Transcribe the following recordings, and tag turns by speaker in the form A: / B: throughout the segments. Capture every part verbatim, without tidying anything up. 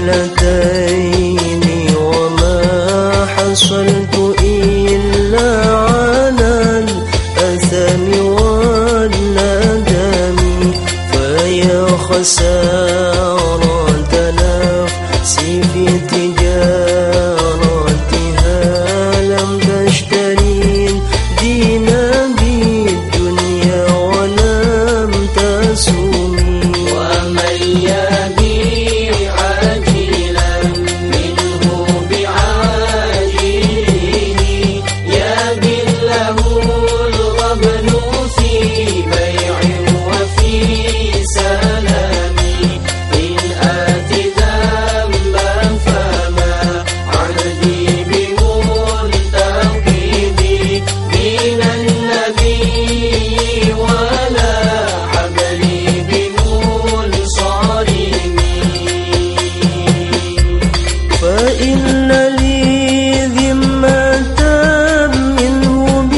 A: زلتين وما حصلت إلا على الأثم والندم، فيا خسارة نفسي في تجارتها لم تشتري دينا بالدنيا ولم تسومي.
B: ومن يبيع عاجلا منه بعاجله يبل له الغبن في بيع وفي سلام. إن آت ذنبا فما عهدي بمنتقدي من النبي ولا حبلي بمنصرمي.
A: فإن لي ذمة منه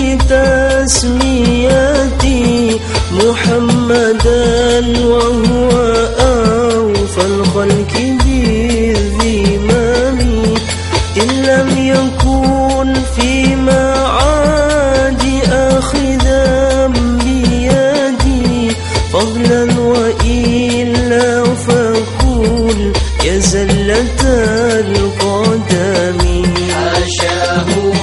A: بتسميتي محمدا وهو أوفى الخلق بالذمم. إن لم يكن فيما عاد أخذا بيدي فضلا، وإلا فقول يا زلة القدم.
B: حاشاه